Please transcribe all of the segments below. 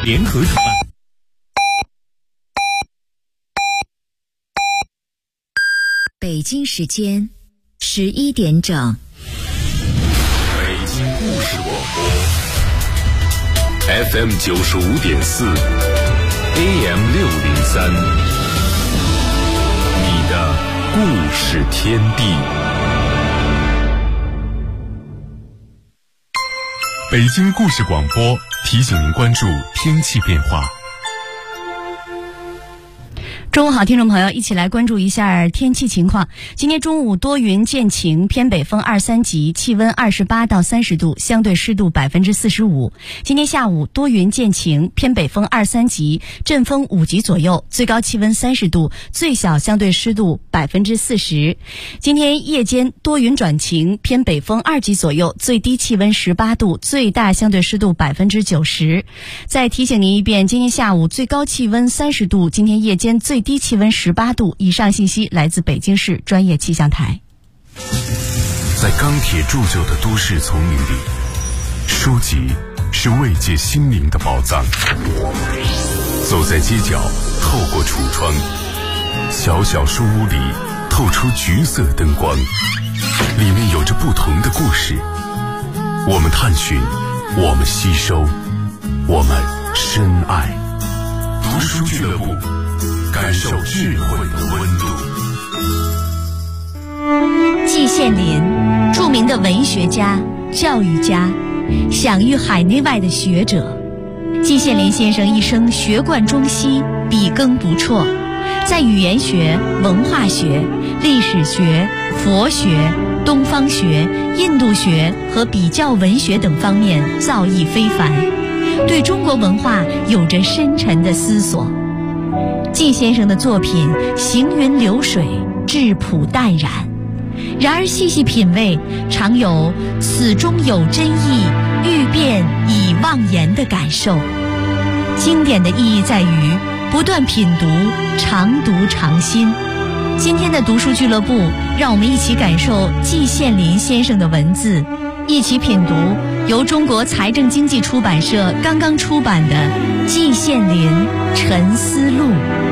联合主办。 北京时间11点整。 北京故事广播 FM 95.4 AM 603，你的故事天地。北京故事广播提醒您关注天气变化。 中午好，听众朋友，一起来关注一下天气情况。今天中午多云见晴，偏北风2、3级，气温28到30度，相对湿度45%。今天下午多云见晴，偏北风2、3级，阵风5级左右，最高气温30度，最小相对湿度40%。今天夜间多云转晴，偏北风2级左右，最低气温18度，最大相对湿度90%。再提醒您一遍，今天下午最高气温30度，今天夜间最低气温18度。以上信息来自北京市专业气象台。 在钢铁铸就的都市丛林里，书籍是慰藉心灵的宝藏。走在街角，透过橱窗，小小书屋里透出橘色灯光，里面有着不同的故事。我们探寻，我们吸收，我们深爱。读书俱乐部，感受智慧的温度。 季羡林，著名的文学家、教育家，享誉海内外的学者。季羡林先生一生学贯中西，笔耕不辍，在语言学、文化学、历史学、佛学、东方学、印度学和比较文学等方面造诣非凡，对中国文化有着深沉的思索。季先生的作品行云流水，质朴淡然，然而细细品味，常有此中有真意，欲辨已忘言的感受。经典的意义在于不断品读，常读常新。今天的读书俱乐部，让我们一起感受季羡林先生的文字，一起品读由中国财政经济出版社刚刚出版的《季羡林沉思录》。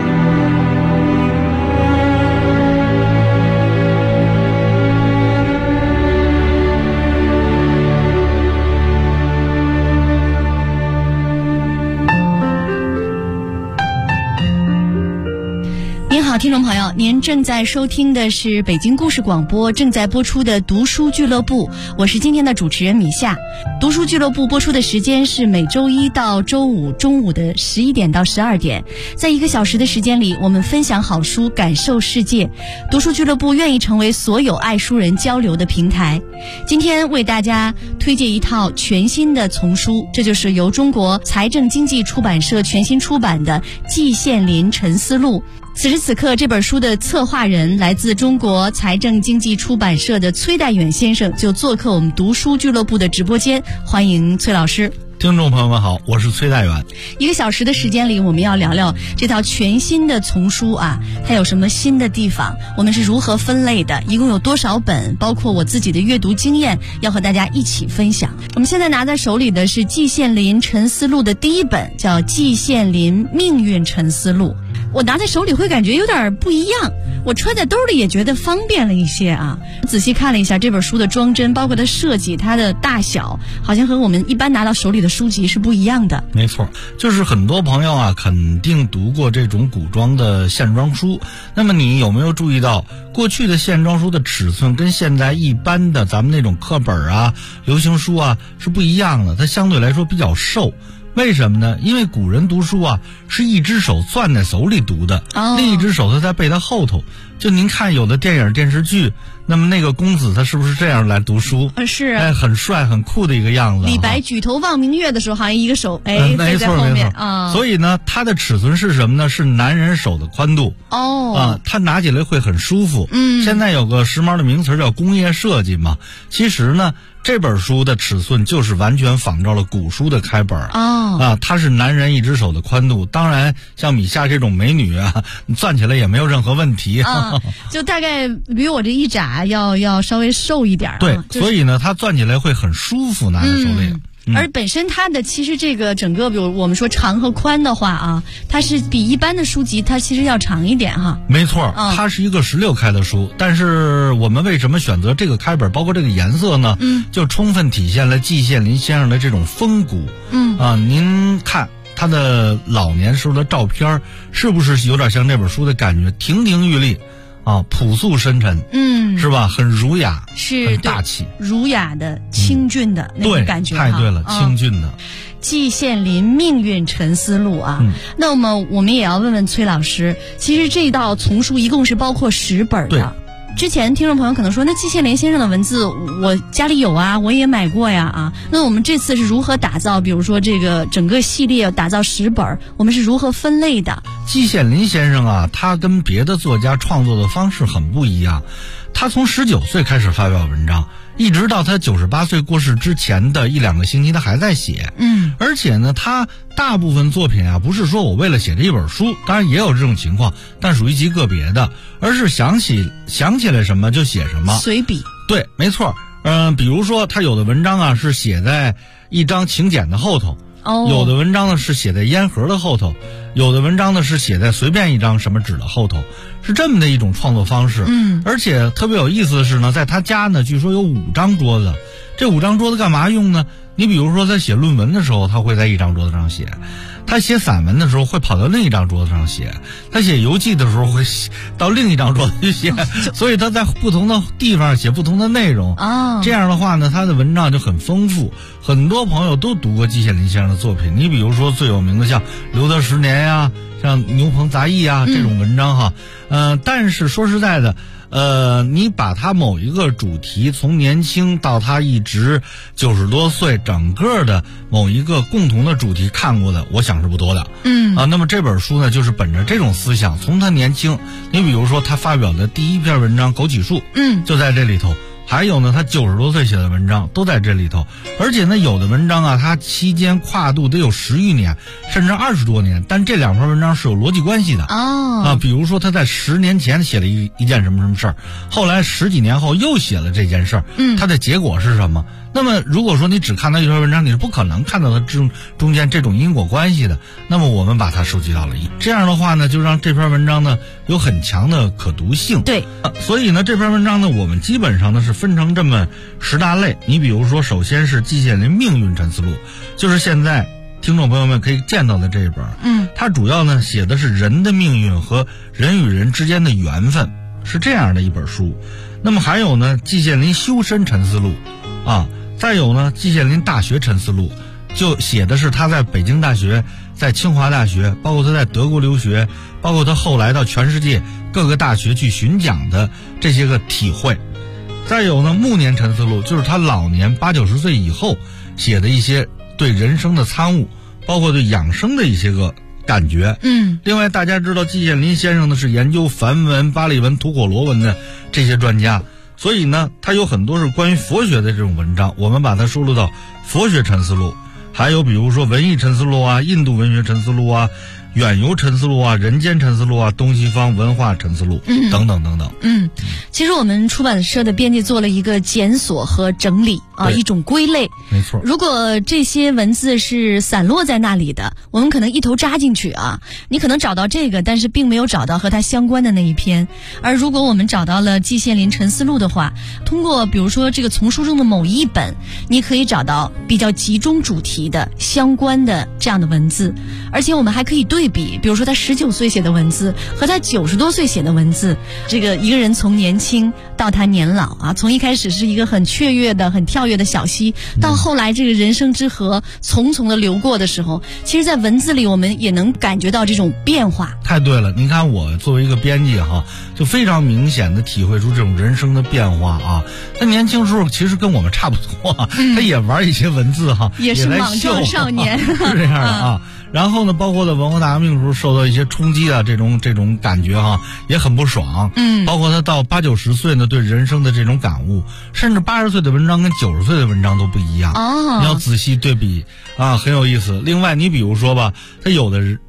听众朋友，您正在收听的是北京故事广播正在播出的读书俱乐部，我是今天的主持人米夏。读书俱乐部播出的时间是每周一到周五中午的11点到12点，在1个小时的时间里，我们分享好书，感受世界。读书俱乐部愿意成为所有爱书人交流的平台。今天为大家推荐一套全新的丛书，这就是由中国财政经济出版社全新出版的《季羡林沉思录》。此时此刻，这本书的策划人来自中国财政经济出版社的崔代远先生就做客我们读书俱乐部的直播间，欢迎崔老师。 听众朋友们好，我是崔代远。 1个小时的时间里，我们要聊聊这套全新的丛书啊，它有什么新的地方，我们是如何分类的，一共有多少本，包括我自己的阅读经验，要和大家一起分享。我们现在拿在手里的是季羡林沉思录的第一本，叫《季羡林命运沉思录》。我拿在手里会感觉有点不一样，我揣在兜里也觉得方便了一些啊。仔细看了一下这本书的装帧，包括它设计，它的大小，好像和我们一般拿到手里的书籍是不一样的。 没错，就是很多朋友啊肯定读过这种古装的线装书，那么你有没有注意到过去的线装书的尺寸跟现在一般的咱们那种课本啊、流行书啊是不一样的，它相对来说比较瘦。为什么呢？因为古人读书啊是一只手攥在手里读的，另一只手他在背他后头。就您看有的电影电视剧，那么那个公子他是不是这样来读书？是，很帅很酷的一个样子。 李白举头望明月的时候，好像一个手背在后面啊。 所以呢，它的尺寸是什么呢？是男人手的宽度。它拿起来会很舒服。现在有个时髦的名词叫工业设计嘛。其实呢，这本书的尺寸就是完全仿照了古书的开本它是男人一只手的宽度。当然，像米夏这种美女啊，攥起来也没有任何问题。 就大概比我这一拃要稍微瘦一点。 对，所以呢，它攥起来会很舒服，拿在手里。 而本身它的其实这个整个，比如我们说长和宽的话啊，它是比一般的书籍它其实要长一点哈。 没错，它是一个16开的书，但是我们为什么选择这个开本，包括这个颜色呢？就充分体现了季羡林先生的这种风骨。您看他的老年时候的照片，是不是有点像这本书的感觉？亭亭玉立。朴素深沉，是吧？很儒雅， 是很大气， 儒雅的、清俊的那种感觉。 太对了，清俊的。 季羡林命运沉思录啊，那么我们也要问问崔老师，其实这道丛书一共是包括10本的。之前听众朋友可能说，那季羡林先生的文字我家里有啊，我也买过呀啊。那我们这次是如何打造，比如说这个整个系列打造10本，我们是如何分类的？ 季羡林先生啊，他跟别的作家创作的方式很不一样。他从19岁开始发表文章，一直到他98岁过世之前的1-2个星期，他还在写。而且呢，他大部分作品啊，不是说我为了写这一本书，当然也有这种情况，但属于极个别的，而是想起来什么就写什么， 随笔。 对，没错。比如说他有的文章啊是写在一张请柬的后头。有的文章呢是写在烟盒的后头，有的文章呢是写在随便一张什么纸的后头，是这么的一种创作方式。而且特别有意思的是呢，在他家呢，据说有5张桌子。这5张桌子干嘛用呢？你比如说在写论文的时候，他会在一张桌子上写；他写散文的时候会跑到另一张桌子上写；他写游记的时候会到另一张桌子去写。所以他在不同的地方写不同的内容。这样的话呢，他的文章就很丰富。很多朋友都读过季羡林先生的作品，你比如说最有名的像《留得10年》呀，像《牛棚杂役》啊这种文章哈。但是说实在的。你把他某一个主题从年轻到他一直90多岁，整个的某一个共同的主题看过的，我想是不多的。那么这本书呢，就是本着这种思想，从他年轻，你比如说他发表的第一篇文章《枸杞树》，就在这里头。还有呢，他90多岁写的文章都在这里头，而且呢，有的文章啊，他期间跨度得有10余年，甚至20多年，但这2篇文章是有逻辑关系的。比如说他在10年前写了一件什么事儿，后来10几年后又写了这件事儿，他的结果是什么？那么如果说你只看到一篇文章，你是不可能看到它中间这种因果关系的。那么我们把它收集到了这样的话呢，就让这篇文章呢有很强的可读性。 对， 所以呢这篇文章呢，我们基本上呢是分成这么10大类。你比如说，首先是季羡林命运沉思录，就是现在听众朋友们可以见到的这一本。它主要呢写的是人的命运和人与人之间的缘分，是这样的一本书。那么还有呢季羡林修身沉思录再有呢季羡林大学沉思录，就写的是他在北京大学、在清华大学，包括他在德国留学，包括他后来到全世界各个大学去巡讲的这些个体会。再有呢暮年沉思录，就是他老年80-90岁以后写的一些对人生的参悟，包括对养生的一些个感觉。另外大家知道季羡林先生呢是研究梵文、巴利文、吐火罗文的这些专家，所以呢他有很多是关于佛学的这种文章，我们把它收录到佛学沉思录。还有比如说文艺沉思录啊、印度文学沉思录啊、远游沉思录啊、人间沉思录啊、东西方文化沉思录等等等等。 其实我们出版社的编辑做了一个检索和整理一种归类。 没错， 如果这些文字是散落在那里的，我们可能一头扎进去你可能找到这个，但是并没有找到和它相关的那一篇。而如果我们找到了季羡林沉思录的话，通过比如说这个丛书中的某一本，你可以找到比较集中主题的相关的这样的文字。而且我们还可以对比，比如说他19岁写的文字和他90多岁写的文字，这个一个人从年轻到他年老从一开始是一个很雀跃的、很跳跃的小溪，到后来这个人生之河匆匆的流过的时候，其实在文字里我们也能感觉到这种变化。 太对了，您看我作为一个编辑就非常明显的体会出这种人生的变化他年轻时候其实跟我们差不多他也玩一些文字也是莽撞少年是这样的然后呢，包括在文化大革命的时候受到一些冲击这种感觉也很不爽。包括他到80-90岁呢，对人生的这种感悟，甚至80岁的文章跟90岁的文章都不一样。你要仔细对比很有意思。另外，你比如说吧，他有的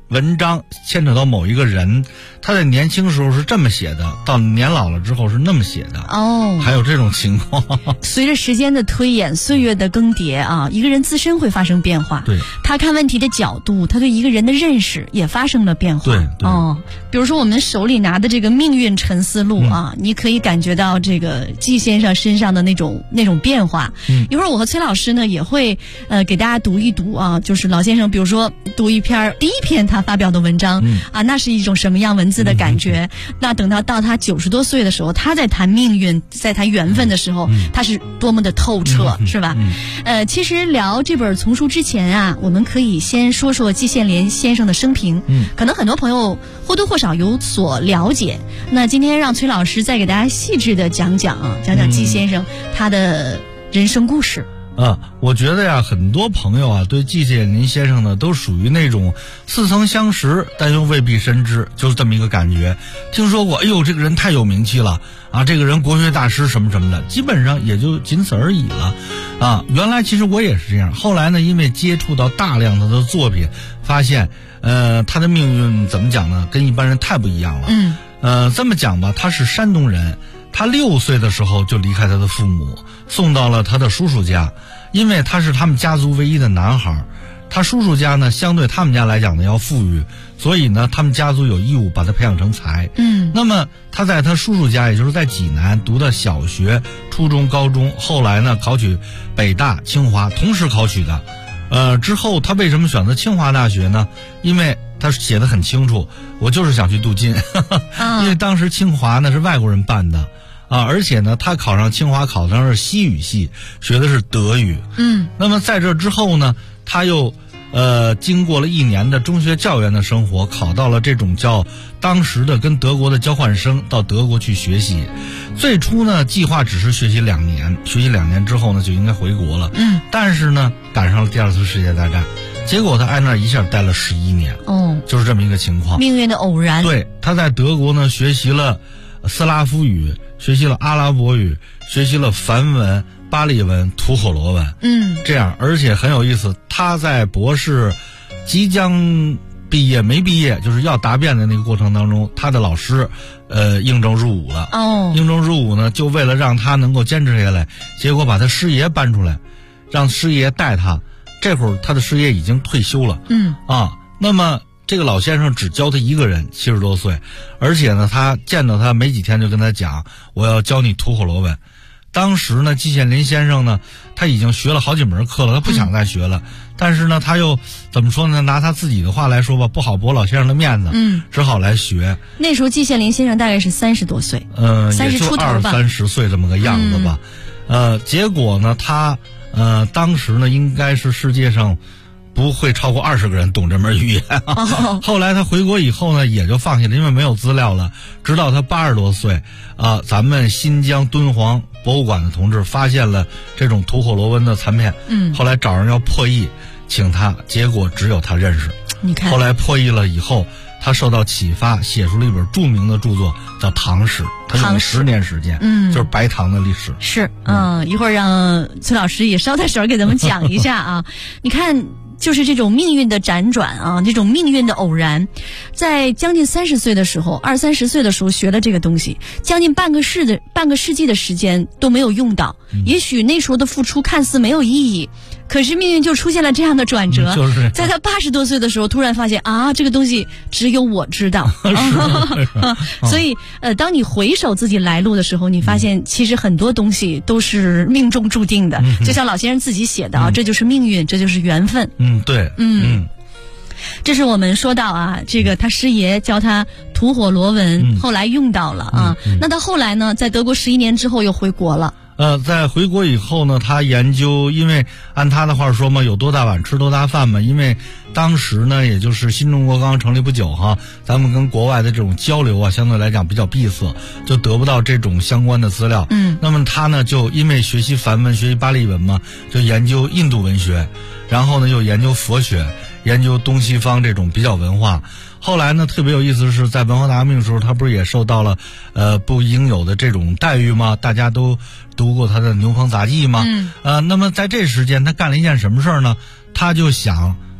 文章牵扯到某一个人，他在年轻时候是这么写的，到年老了之后是那么写的。 哦， 还有这种情况。 随着时间的推演，岁月的更迭啊，一个人自身会发生变化。 对， 他看问题的角度，他对一个人的认识也发生了变化。 对， 哦，比如说我们手里拿的这个《命运沉思录》啊，你可以感觉到这个季先生身上的那种变化。一会儿我和崔老师呢也会给大家读一读啊，就是老先生比如说读第一篇他发表的文章啊，那是一种什么样文字的感觉？那等到他90多岁的时候，他在谈命运，在谈缘分的时候，他是多么的透彻，是吧？其实聊这本丛书之前啊，我们可以先说说季羡林先生的生平。可能很多朋友或多或少有所了解。那今天让崔老师再给大家细致的讲讲季先生他的人生故事。 我觉得呀，很多朋友啊，对季羡林先生呢，都属于那种似曾相识，但又未必深知，就是这么一个感觉。听说过，哎呦，这个人太有名气了啊，这个人国学大师什么什么的，基本上也就仅此而已了啊。原来其实我也是这样，后来呢，因为接触到大量的作品，发现他的命运怎么讲呢，跟一般人太不一样了。这么讲吧，他是山东人。他6岁的时候就离开他的父母，送到了他的叔叔家，因为他是他们家族唯一的男孩。他叔叔家呢，相对他们家来讲呢要富裕，所以呢，他们家族有义务把他培养成才。那么他在他叔叔家，也就是在济南读的小学、初中、高中，后来呢考取北大、清华，同时考取的。之后他为什么选择清华大学呢？因为他写得很清楚，我就是想去镀金。因为当时清华呢是外国人办的。而且呢，他考上清华考上是西语系，学的是德语。那么在这之后呢，他又经过了1年的中学教员的生活，考到了这种叫当时的跟德国的交换生，到德国去学习。最初呢，计划只是学习2年，学习2年之后呢，就应该回国了。但是呢，赶上了第2次世界大战，结果他挨那一下待了11年。就是这么一个情况。 命运的偶然。 对，他在德国呢学习了斯拉夫语，学习了阿拉伯语，学习了梵文、巴利文、吐火罗文。这样，而且很有意思，他在博士即将毕业没毕业，就是要答辩的那个过程当中，他的老师应征入伍了。应征入伍呢，就为了让他能够坚持下来，结果把他师爷搬出来，让师爷带他。这会儿他的师爷已经退休了。那么这个老先生只教他一个人，70多岁，而且呢，他见到他没几天就跟他讲，我要教你吐火罗文。当时呢，季羡林先生呢，他已经学了好几门课了，他不想再学了。但是呢，他又怎么说呢？拿他自己的话来说吧，不好驳老先生的面子，只好来学。 那时候季羡林先生大概是30多岁，30出头吧 ，20-30岁这么个样子吧。结果呢，他当时呢，应该是世界上不会超过20个人懂这门语言。后来他回国以后呢，也就放弃了，因为没有资料了。直到他80多岁，咱们新疆敦煌博物馆的同志发现了这种吐火罗文的残片。后来找人要破译，请他，结果只有他认识。 你看， 后来破译了以后，他受到启发，写出了一本著名的著作，叫《唐史》。他用了10年时间，就是白唐的历史。 是，一会儿让崔老师也捎带手给咱们讲一下啊。你看。就是这种命运的辗转啊，这种命运的偶然，在将近30岁的时候，20-30岁的时候学了这个东西，将近半个世纪的时间都没有用到。也许那时候的付出看似没有意义，可是命运就出现了这样的转折。在他80多岁的时候，突然发现这个东西只有我知道。所以当你回首自己来路的时候，你发现其实很多东西都是命中注定的。就像老先生自己写的这就是命运，这就是缘分。 对， 这是我们说到这个他师爷教他吐火罗文，后来用到了那他后来呢，在德国11年之后又回国了。 在回国以后呢，他研究，因为按他的话说嘛，有多大碗吃多大饭嘛。因为当时呢，也就是新中国刚刚成立不久咱们跟国外的这种交流相对来讲比较闭塞，就得不到这种相关的资料。那么他呢，就因为学习梵文、学习巴利文嘛，就研究印度文学，然后呢又研究佛学，研究东西方这种比较文化。后来呢，特别有意思的是，在文化大革命的时候，他不是也受到了不应有的这种待遇吗？大家都读过他的《牛棚杂记》吗？那么在这时间，他干了一件什么事儿呢？他就想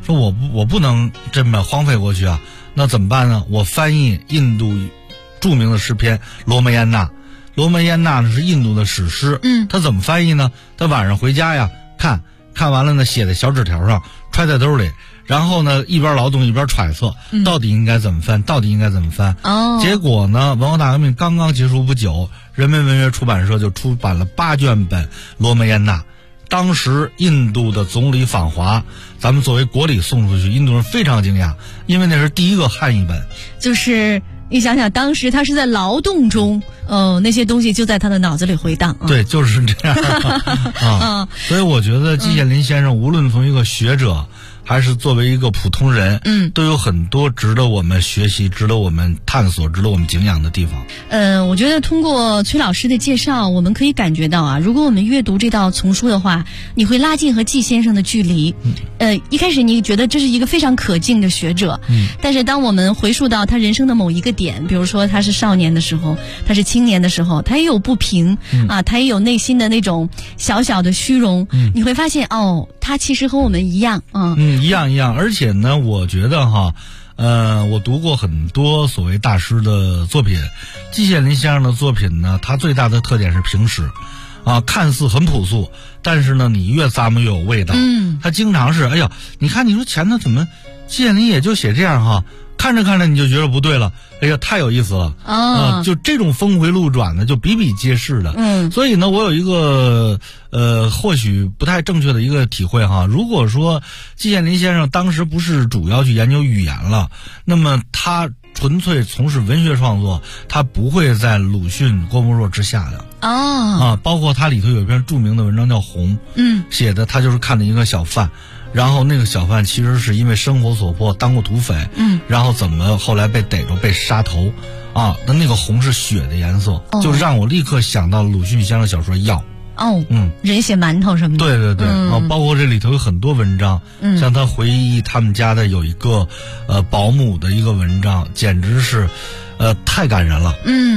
说我不能这么荒废过去啊，那怎么办呢？我翻译印度著名的诗篇《罗摩衍那》。罗摩衍那呢是印度的史诗，他怎么翻译呢？他晚上回家呀，看完了呢，写在小纸条上，揣在兜里，然后呢一边劳动一边揣测，到底应该怎么翻，到底应该怎么翻。结果呢，文化大革命刚刚结束不久，人民文学出版社就出版了8卷本《罗摩衍那》。当时印度的总理访华，咱们作为国礼送出去，印度人非常惊讶，因为那是第一个汉译本。 就是你想想，当时他是在劳动中，那些东西就在他的脑子里回荡。 对，就是这样所以我觉得季羡林先生无论从一个学者，还是作为一个普通人，都有很多值得我们学习、值得我们探索、值得我们敬仰的地方。 我觉得通过崔老师的介绍，我们可以感觉到啊，如果我们阅读这道丛书的话，你会拉近和季先生的距离。一开始你觉得这是一个非常可敬的学者，但是当我们回溯到他人生的某一个点，比如说他是少年的时候，他是青年的时候，他也有不平他也有内心的那种小小的虚荣，你会发现他其实和我们一样一样，而且呢，我觉得我读过很多所谓大师的作品，季羡林先生的作品呢，他最大的特点是平实，看似很朴素，但是呢，你越咂摸越有味道。他经常是，你看，你说前头怎么季羡林也就写这样看着看着你就觉得不对了，太有意思了就这种峰回路转的就比比皆是的。所以呢，我有一个或许不太正确的一个体会如果说季羡林先生当时不是主要去研究语言了，那么他纯粹从事文学创作，他不会在鲁迅、郭沫若之下的包括他里头有一篇著名的文章叫《红》，写的他就是看了一个小贩，然后那个小贩其实是因为生活所迫当过土匪，然后怎么后来被逮着被杀头那个红是血的颜色，就让我立刻想到鲁迅先生小说《药》。 人血馒头什么的。 对包括这里头有很多文章，像他回忆他们家的有一个保姆的一个文章，简直是太感人了。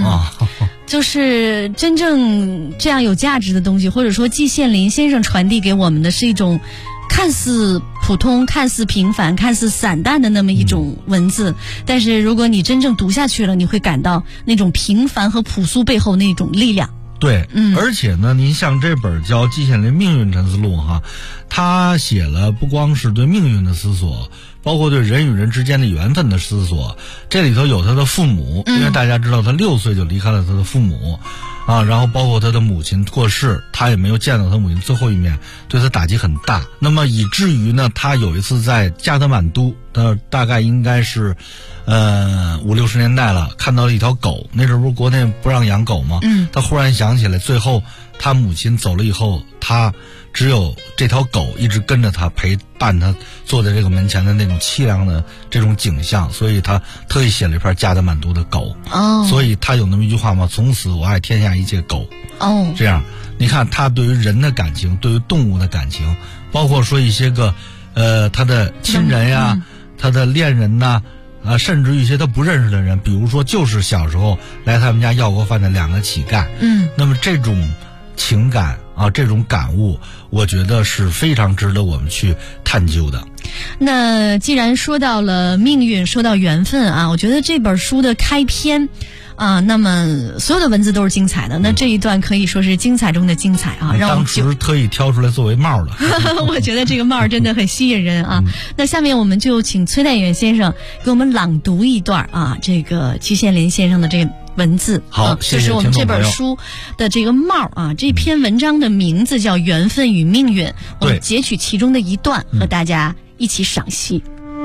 就是真正这样有价值的东西，或者说季羡林先生传递给我们的是一种看似普通、看似平凡、看似散淡的那么一种文字，但是如果你真正读下去了，你会感到那种平凡和朴素背后那种力量。 对，而且呢，您像这本叫《季羡林命运沉思录》他写了不光是对命运的思索，包括对人与人之间的缘分的思索。这里头有他的父母，因为大家知道他6岁就离开了他的父母然后包括他的母亲过世，他也没有见到他母亲最后一面，对他打击很大。那么以至于呢，他有一次在加德满都，大概应该是50、60年代了，看到了一条狗，那时候不是国内不让养狗吗？他忽然想起来，最后他母亲走了以后，他只有这条狗一直跟着他，陪伴他坐在这个门前的那种凄凉的这种景象，所以他特意写了一篇加德满都的狗。所以他有那么一句话嘛，从此我爱天下一切狗。这样你看他对于人的感情，对于动物的感情，包括说一些个他的亲人呀，他的恋人呐甚至于一些他不认识的人，比如说就是小时候来他们家要过饭的2个乞丐。那么这种情感这种感悟，我觉得是非常值得我们去探究的。 那既然说到了命运，说到缘分我觉得这本书的开篇那么所有的文字都是精彩的，那这一段可以说是精彩中的精彩让我当时特意挑出来作为帽的我觉得这个帽真的很吸引人那下面我们就请崔代远先生给我们朗读一段这个季羡林先生的这个文字。 好， 谢谢。就是我们这本书的这个帽这篇文章的名字叫《缘分与命运》，我们截取其中的一段和大家一起赏析。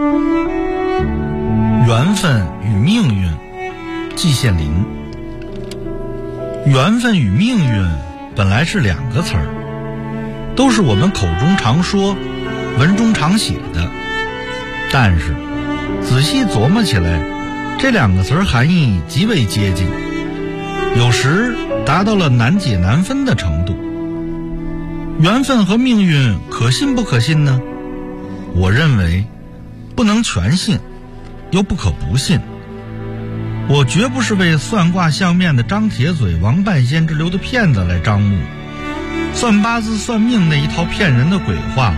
缘分与命运，季羡林。缘分与命运本来是2个词儿，都是我们口中常说、文中常写的，但是仔细琢磨起来，这2个词儿含义极为接近，有时达到了难解难分的程度。缘分和命运可信不可信呢？我认为不能全信，又不可不信。我绝不是为算卦相面的张铁嘴、王半仙之流的骗子来张目。算八字算命那一套骗人的鬼话，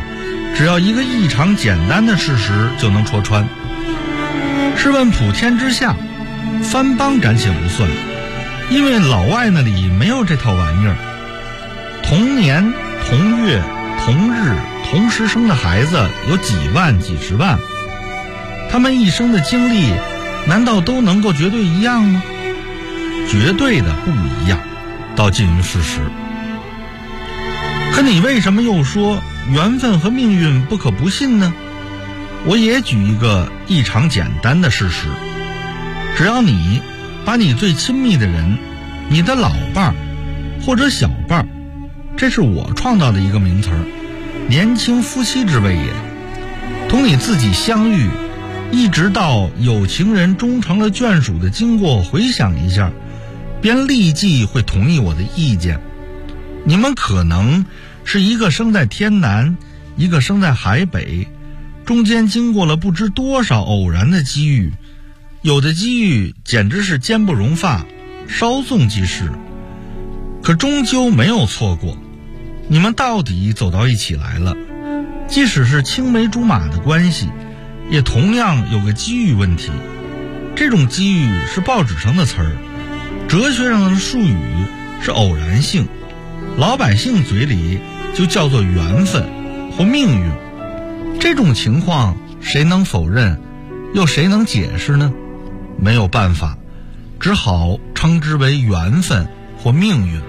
只要一个异常简单的事实就能戳穿。试问普天之下，藩邦暂且不算，因为老外那里没有这套玩意儿。同年同月同日同时生的孩子有几万几十万，他们一生的经历难道都能够绝对一样吗？绝对的不一样，倒近于事实。可你为什么又说缘分和命运不可不信呢？我也举一个异常简单的事实，只要你把你最亲密的人，你的老伴儿或者小伴儿，这是我创造的一个名词儿，年轻夫妻之谓也，同你自己相遇，一直到有情人终成了眷属的经过回想一下，便立即会同意我的意见。你们可能是一个生在天南，一个生在海北，中间经过了不知多少偶然的机遇，有的机遇简直是坚不容发，稍纵即逝，可终究没有错过。你们到底走到一起来了，即使是青梅竹马的关系，也同样有个机遇问题。这种机遇是报纸上的词儿，哲学上的术语是偶然性，老百姓嘴里就叫做缘分或命运。这种情况谁能否认，又谁能解释呢？没有办法，只好称之为缘分或命运。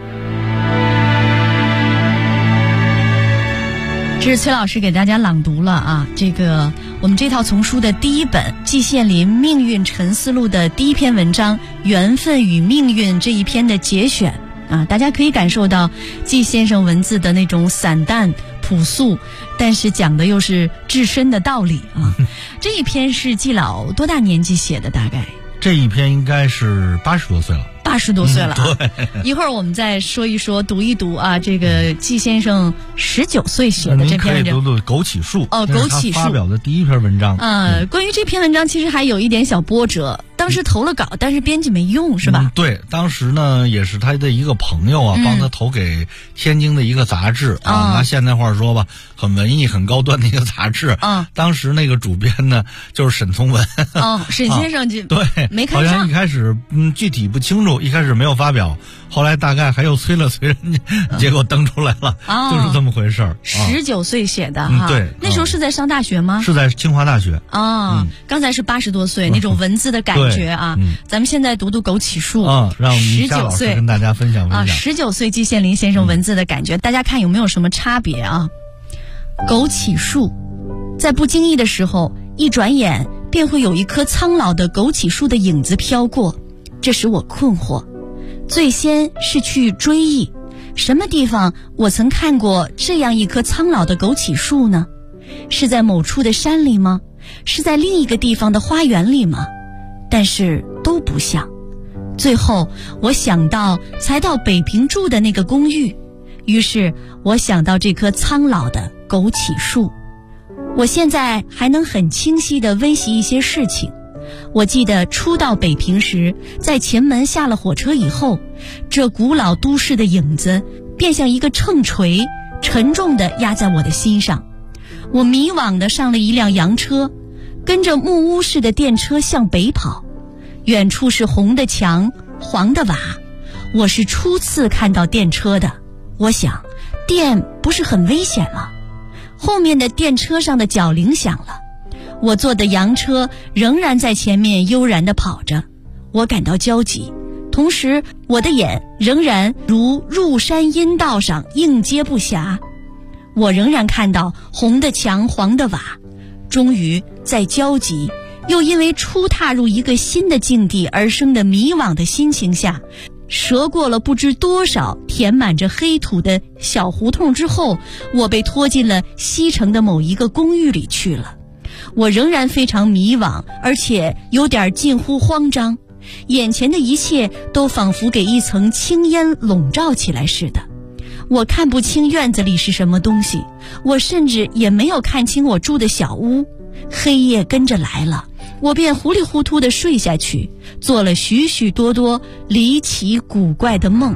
这是崔老师给大家朗读了啊，这个我们这套丛书的第一本季羡林命运沉思录的第一篇文章《缘分与命运》这一篇的节选啊，大家可以感受到季先生文字的那种散淡朴素，但是讲的又是至深的道理啊。这一篇是季老多大年纪写的？大概这一篇应该是80多岁了。 80多岁了啊！ 对， 一会儿我们再说一说，读一读啊，这个季先生19岁写的这篇文章。 您可以读读《枸杞树》 哦，枸杞树发表的第一篇文章。 关于这篇文章，其实还有一点小波折。当时投了稿，但是编辑没用，是吧？ 对，当时呢也是他的一个朋友啊，帮他投给天津的一个杂志啊，拿现代话说吧，很文艺、很高端的一个杂志。当时那个主编呢就是沈从文。 沈先生就对没看上。 好像一开始具体不清楚，一开始没有发表，后来大概还又催了催人家，结果登出来了，就是这么回事儿。 19岁写的哈， 对， 那时候是在上大学吗？ 是在清华大学。 刚才是80多岁那种文字的感觉啊。咱们现在读读枸杞树让19岁跟大家分享分享 19岁季羡林先生文字的感觉，大家看有没有什么差别啊？枸杞树，在不经意的时候，一转眼便会有一棵苍老的枸杞树的影子飘过，这使我困惑。最先是去追忆，什么地方我曾看过这样一棵苍老的枸杞树呢？是在某处的山里吗？是在另一个地方的花园里吗？但是都不像。最后我想到才到北平住的那个公寓，于是我想到这棵苍老的枸杞树。我现在还能很清晰地温习一些事情。我记得初到北平时，在前门下了火车以后，这古老都市的影子便像一个秤锤，沉重地压在我的心上。我迷惘地上了一辆洋车，跟着木屋式的电车向北跑，远处是红的墙，黄的瓦。我是初次看到电车的，我想电不是很危险吗？后面的电车上的脚铃响了，我坐的洋车仍然在前面悠然地跑着，我感到焦急，同时我的眼仍然如入山阴道上应接不暇。我仍然看到红的墙，黄的瓦。终于在焦急又因为初踏入一个新的境地而生的迷惘的心情下，折过了不知多少填满着黑土的小胡同之后，我被拖进了西城的某一个公寓里去了。我仍然非常迷惘，而且有点近乎慌张，眼前的一切都仿佛给一层青烟笼罩起来似的。我看不清院子里是什么东西，我甚至也没有看清我住的小屋。黑夜跟着来了，我便糊里糊涂地睡下去，做了许许多多离奇古怪的梦。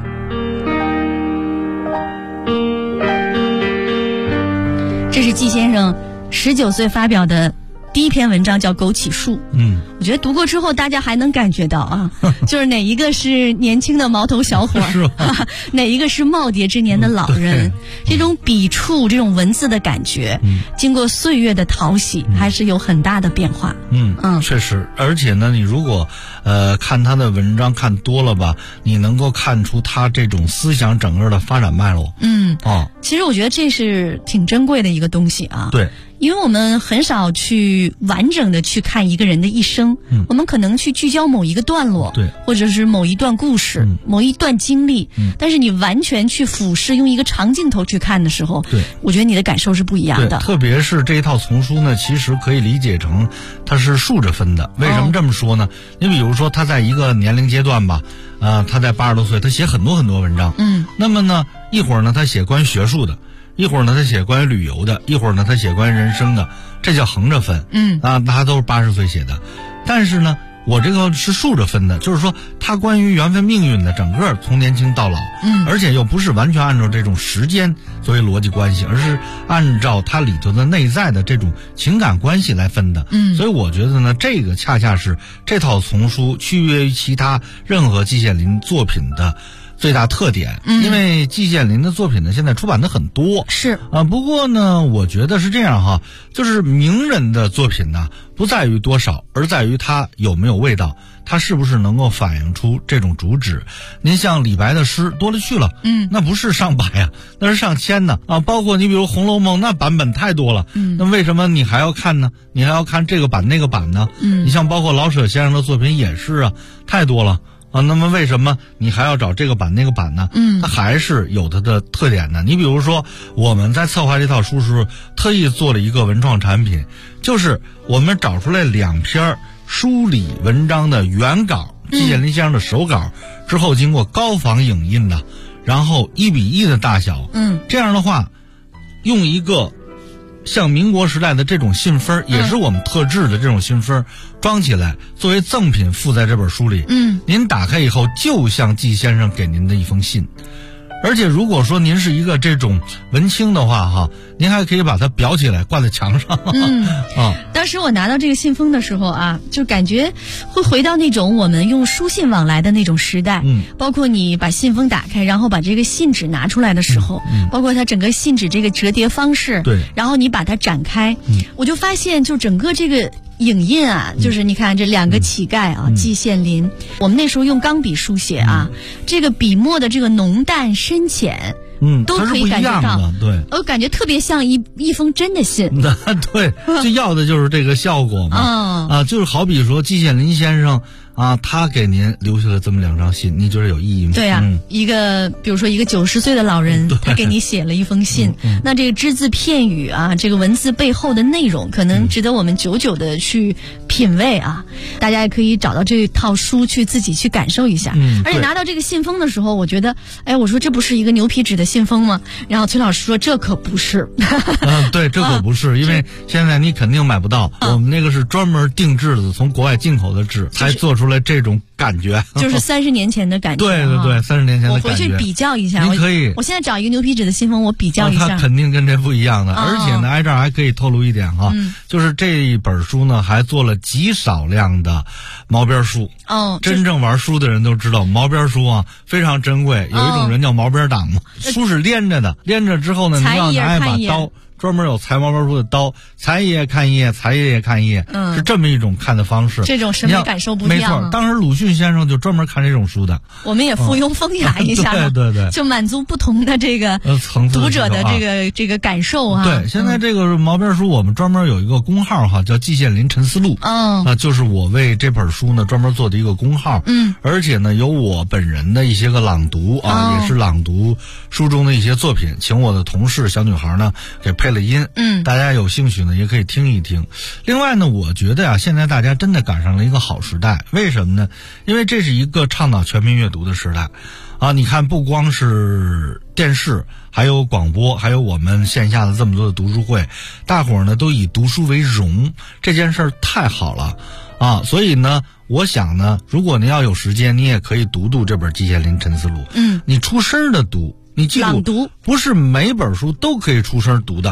这是季先生19岁发表的第一篇文章，叫《枸杞树》。我觉得读过之后，大家还能感觉到啊，就是哪一个是年轻的毛头小伙儿，哪一个是耄耋之年的老人，这种笔触、这种文字的感觉，经过岁月的淘洗，还是有很大的变化。 确实，而且呢，你如果看他的文章看多了吧，你能够看出他这种思想整个的发展脉络。 其实我觉得这是挺珍贵的一个东西啊。 对。 因为我们很少去完整的去看一个人的一生，我们可能去聚焦某一个段落， 对， 或者是某一段故事，某一段经历，但是你完全去俯视，用一个长镜头去看的时候， 对， 我觉得你的感受是不一样的。 特别是这一套丛书呢，其实可以理解成它是竖着分的。为什么这么说呢？你比如说他在一个年龄阶段吧，他在80多岁，他写很多很多文章，那么呢，一会儿呢他写关于学术的，一会儿呢他写关于旅游的，一会儿呢他写关于人生的，这叫横着分。他都是80岁写的。但是呢，我这个是竖着分的，就是说他关于缘分命运的整个从年轻到老，而且又不是完全按照这种时间作为逻辑关系，而是按照它里头的内在的这种情感关系来分的。所以我觉得呢，这个恰恰是这套丛书区别于其他任何季羡林作品的最大特点。因为季羡林的作品呢，现在出版的很多， 是不过呢，我觉得是这样哈，就是名人的作品呢，不在于多少，而在于他有没有味道，他是不是能够反映出这种主旨。您像李白的诗多了去了，那不是上百啊，那是上千呢包括你比如《红楼梦》，那版本太多了，那为什么你还要看呢？你还要看这个版那个版呢？你像包括老舍先生的作品也是太多了。那么为什么你还要找这个版那个版呢？它还是有它的特点的。你比如说，我们在策划这套书时，特意做了一个文创产品，就是我们找出来2篇梳理文章的原稿，季羡林先生的手稿，之后经过高仿影印的，然后1比1的大小，这样的话，用一个像民国时代的这种信封，也是我们特制的这种信封，装起来作为赠品附在这本书里。您打开以后就像季先生给您的一封信。而且如果说您是一个这种文青的话您还可以把它裱起来挂在墙上。 当时我拿到这个信封的时候就感觉会回到那种我们用书信往来的那种时代。包括你把信封打开，然后把这个信纸拿出来的时候，包括它整个信纸这个折叠方式， 对， 然后你把它展开，我就发现就整个这个影印就是你看这2个乞丐季羡林，我们那时候用钢笔书写这个笔墨的这个浓淡深浅，都可以感觉到， 对， 我感觉特别像一封真的信。 对，就要的就是这个效果嘛。就是好比说季羡林先生他给您留下了这么2张信，你觉得有意义吗？ 对一个比如说一个90岁的老人，他给你写了一封信，那这个只字片语这个文字背后的内容，可能值得我们久久的去品味大家也可以找到这套书去自己去感受一下。而且拿到这个信封的时候，我觉得，我说这不是一个牛皮纸的信封吗？然后崔老师说这可不是。 对，这可不是，因为现在你肯定买不到，我们那个是专门定制的，从国外进口的纸，才做出来这种感觉， 就是30年前的感觉。 对，30年前的感觉。 我回去比较一下， 您可以。 我现在找一个牛皮纸的信封，我比较一下。 它肯定跟这不一样的，而且呢，挨这儿还可以透露一点就是这一本书呢，还做了极少量的毛边书。真正玩书的人都知道，毛边书非常珍贵。有一种人叫毛边党嘛，书是连着的，连着之后呢，你要拿一把刀。专门有裁毛边书的刀，裁一页看一页，裁一页看一页，是这么一种看的方式。 这种审美感受不一样。 没错，当时鲁迅先生就专门看这种书的。 我们也附庸风雅一下， 对， 就满足不同的这个读者的这个感受对，现在这个毛边书我们专门有一个公号叫季羡林沉思录。就是我为这本书呢专门做的一个公号。而且呢有我本人的一些个朗读也是朗读书中的一些作品，请我的同事小女孩呢给配了音。大家有兴趣呢也可以听一听。另外呢，我觉得现在大家真的赶上了一个好时代。为什么呢？因为这是一个倡导全民阅读的时代你看不光是电视，还有广播，还有我们线下的这么多的读书会，大伙儿呢都以读书为荣，这件事儿太好了所以呢我想呢，如果您要有时间，你也可以读这本季羡林沉思录。你出声的读，你记住， 朗读不是每本书都可以出声读的。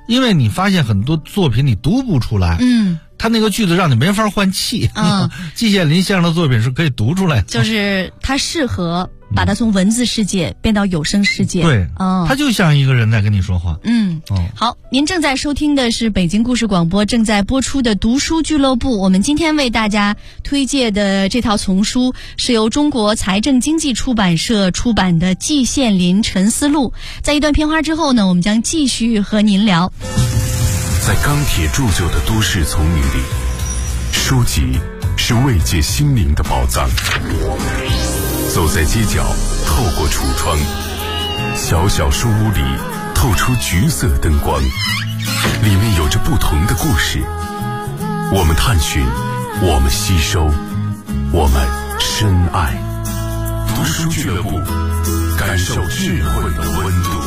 因为你发现很多作品你读不出来，他那个句子让你没法换气。季羡林先生的作品是可以读出来的， 就是他适合把它从文字世界变到有声世界。 对，他就像一个人在跟你说话。 好，您正在收听的是北京故事广播正在播出的读书俱乐部。我们今天为大家推荐的这套丛书是由中国财政经济出版社出版的《季羡林沉思录》。在一段片花之后呢，我们将继续和您聊。 在钢铁铸就的都市丛林里，书籍是慰藉心灵的宝藏。走在街角，透过橱窗，小小书屋里透出橘色灯光，里面有着不同的故事。我们探寻，我们吸收，我们深爱。读书俱乐部，感受智慧的温度。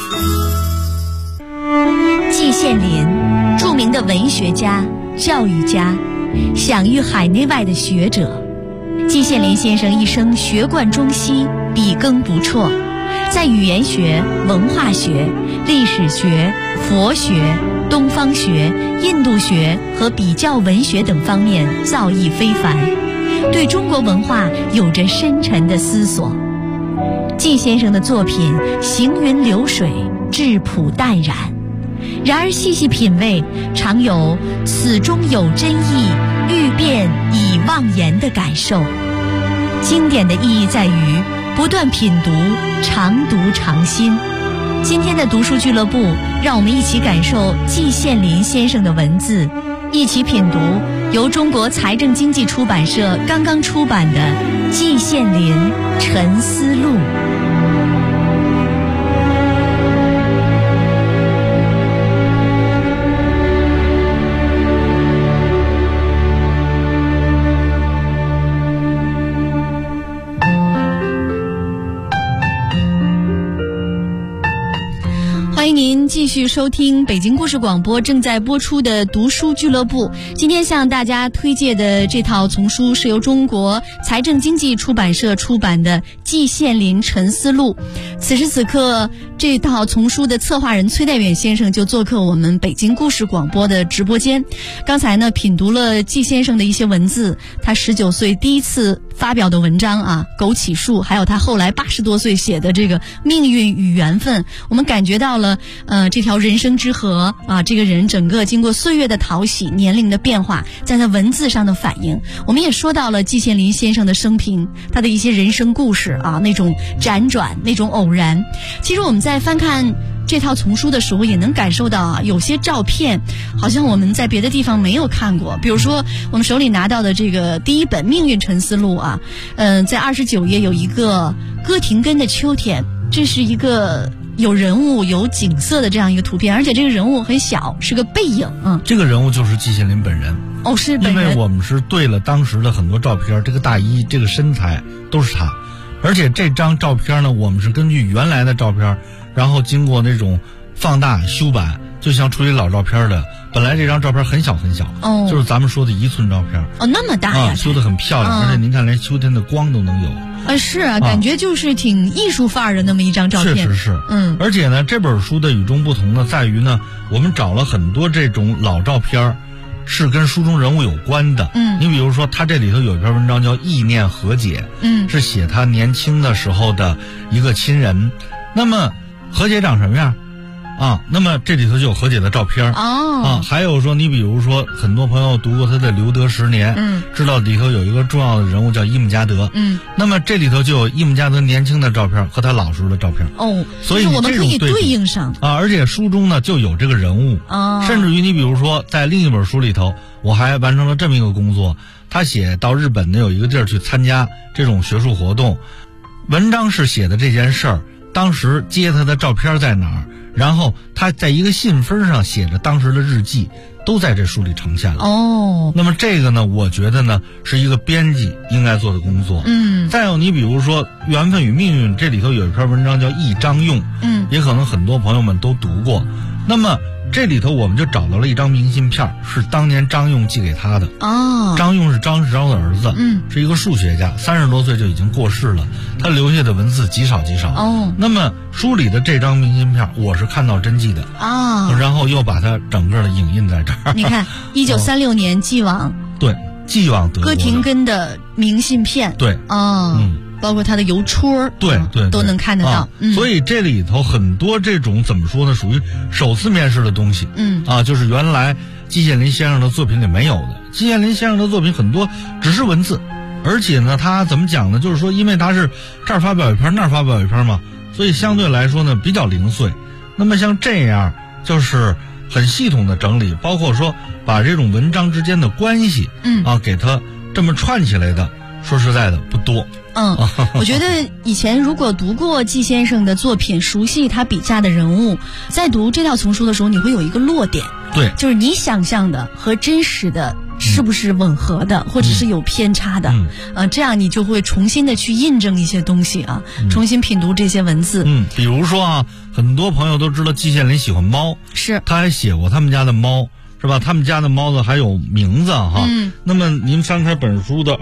季羡林，著名的文学家、教育家，享誉海内外的学者。季羡林先生一生学贯中西，笔耕不辍，在语言学、文化学、历史学、佛学、东方学、印度学和比较文学等方面造诣非凡，对中国文化有着深沉的思索。季先生的作品行云流水，质朴淡然，然而细细品味，常有此中有真意，欲辨已忘言的感受。经典的意义在于不断品读，常读常新。今天的读书俱乐部，让我们一起感受季羡林先生的文字，一起品读由中国财政经济出版社刚刚出版的《季羡林沉思录》。欢迎您继续收听北京故事广播正在播出的读书俱乐部。今天向大家推荐的这套丛书是由中国财政经济出版社出版的《季羡林沉思录》。此时此刻，这套丛书的策划人崔代远先生就做客我们北京故事广播的直播间。刚才呢，品读了季先生的一些文字，他19岁第一次发表的文章啊，《枸杞树》，还有他后来80多岁写的这个《命运与缘分》，我们感觉到了这条人生之河啊，这个人整个经过岁月的淘洗，年龄的变化，在他文字上的反应。我们也说到了季羡林先生的生平，他的一些人生故事啊，那种辗转，那种偶然。其实我们在翻看这套丛书的时候，也能感受到啊，有些照片好像我们在别的地方没有看过。比如说我们手里拿到的这个第一本《命运沉思录》啊，在29页有一个哥廷根的秋天，这是一个有人物有景色的这样一个图片，而且这个人物很小，是个背影。 这个人物就是季羡林本人。 哦，是本人。 因为我们是对了当时的很多照片，这个大衣，这个身材都是他。而且这张照片呢，我们是根据原来的照片，然后经过那种放大修版，就像处理老照片的。本来这张照片很小很小，就是咱们说的1寸照片。 那么大呀， 修得很漂亮，而且您看连秋天的光都能有。 是啊，感觉就是挺艺术范儿的那么一张照片。 是。而且呢，这本书的与众不同呢，在于呢，我们找了很多这种老照片，是跟书中人物有关的。你比如说他这里头有一篇文章叫《意念和解》，是写他年轻的时候的一个亲人。那么和解长什么样啊？那么这里头就有和解的照片还有说，你比如说很多朋友读过他的《留德10年》，知道里头有一个重要的人物叫伊姆加德，那么这里头就有伊姆加德年轻的照片和他老时候的照片所以我们可以对应上而且书中呢就有这个人物甚至于你比如说在另一本书里头，我还完成了这么一个工作，他写到日本的有一个地儿去参加这种学术活动，文章是写的这件事儿，当时接他的照片在哪儿，然后他在一个信封上写着当时的日记，都在这书里呈现了那么这个呢，我觉得呢是一个编辑应该做的工作再有你比如说《缘分与命运》，这里头有一篇文章叫《忆张用》也可能很多朋友们都读过。那么这里头我们就找到了一张明信片，是当年张用寄给他的。 哦， 张用是张世钊的儿子，是一个数学家，30多岁就已经过世了，他留下的文字极少极少。 哦， 那么书里的这张明信片，我是看到真迹的啊， 然后又把它整个的影印在这儿。 你看，1936年寄往对，寄往德国哥廷根的明信片， 对， 包括它的邮戳， 对， 都能看得到。 所以这里头很多这种怎么说呢，属于首次面世的东西。就是原来季羡林先生的作品里没有的。季羡林先生的作品很多只是文字，而且呢，他怎么讲呢？就是说，因为他是这儿发表一篇，那儿发表一篇嘛，所以相对来说呢比较零碎。那么像这样，就是很系统的整理，包括说把这种文章之间的关系，给它这么串起来的，说实在的不多。 我觉得以前如果读过季先生的作品，熟悉他笔下的人物，在读这套丛书的时候，你会有一个落点， 对， 就是你想象的和真实的是不是吻合的，或者是有偏差的，这样你就会重新的去印证一些东西啊，重新品读这些文字。 比如说啊，很多朋友都知道季羡林喜欢猫，是，他还写过他们家的猫。是吧？他们家的猫呢还有名字哈。那么您翻开本书的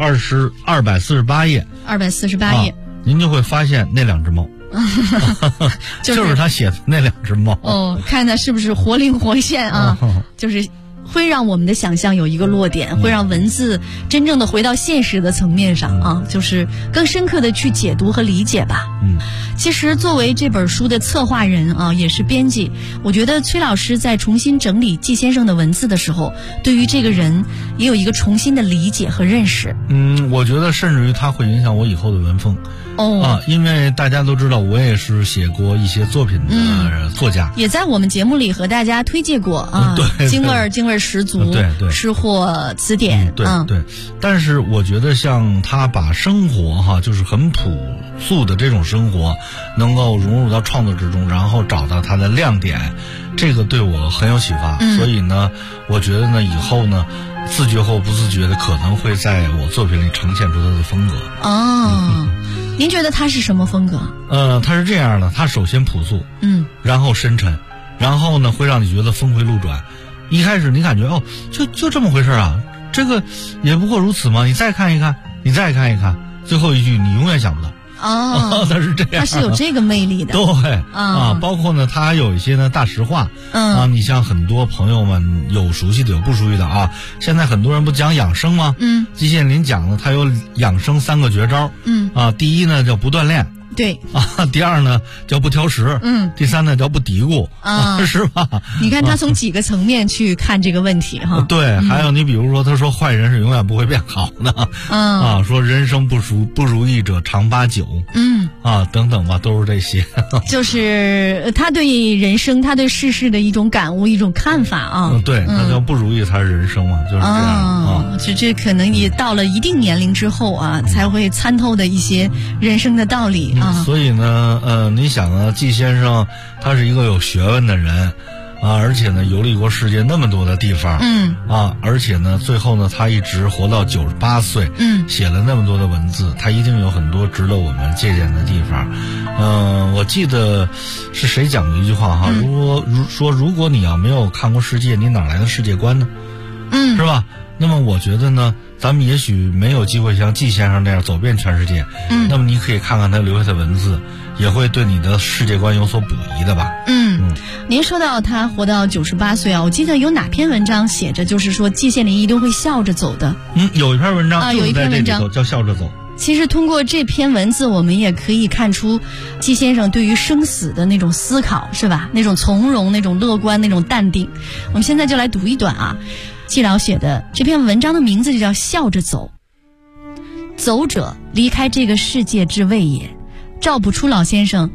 248页 ，248页， 您就会发现那2只猫，就是他写的那2只猫。 看它是不是活灵活现啊？就是会让我们的想象有一个落点，会让文字真正的回到现实的层面上啊，就是更深刻的去解读和理解吧。其实作为这本书的策划人啊，也是编辑，我觉得崔老师在重新整理季先生的文字的时候，对于这个人也有一个重新的理解和认识。 我觉得甚至于他会影响我以后的文风。因为大家都知道我也是写过一些作品的作家， 也在我们节目里和大家推荐过啊，京味十足， 对， 吃货词典， 对。但是我觉得像他把生活就是很朴素的这种生活，能够融入到创作之中，然后找到它的亮点，这个对我很有启发。所以呢，我觉得呢，以后呢，自觉或不自觉的可能会在我作品里呈现出他的风格。 您觉得他是什么风格？ 他是这样的，他首先朴素，然后深沉，然后呢会让你觉得峰回路转。一开始你感觉就这么回事啊，这个也不过如此嘛，你再看一看，你再看一看，最后一句你永远想不到。他是这样， 他是有这个魅力的。 对包括呢，他还有一些呢大实话。你像很多朋友们有熟悉的有不熟悉的啊。现在很多人不讲养生吗？季羡林讲呢，他有养生3个绝招。第一呢叫不锻炼。 对第2呢叫不挑食，第3呢叫不嘀咕，是吧？ 你看他从几个层面去看这个问题哈。 对，还有你比如说，他说坏人是永远不会变好的，说人生不如意者常89，等等吧，都是这些。就是他对人生、他对世事的一种感悟、一种看法啊。 对，那叫不如意才是人生嘛，就是这样这可能也到了一定年龄之后啊，才会参透的一些人生的道理啊。 所以呢，你想啊，季先生他是一个有学问的人而且呢游历过世界那么多的地方，而且呢最后呢他一直活到98岁，写了那么多的文字，他一定有很多值得我们借鉴的地方。我记得是谁讲的一句话哈，如果你要没有看过世界，你哪来的世界观呢？是吧？那么我觉得呢，咱们也许没有机会像季先生那样走遍全世界，那么你可以看看他留下的文字，也会对你的世界观有所补益的吧。 您说到他活到98岁啊，我记得有哪篇文章写着就是说季羡林一定会笑着走的。 有一篇文章有一篇文章叫笑着走。 其实通过这篇文字，我们也可以看出季先生对于生死的那种思考，是吧？那种从容，那种乐观，那种淡定。我们现在就来读一段啊，季老写的这篇文章的名字就叫笑着走。走者离开这个世界之谓也。赵朴初老先生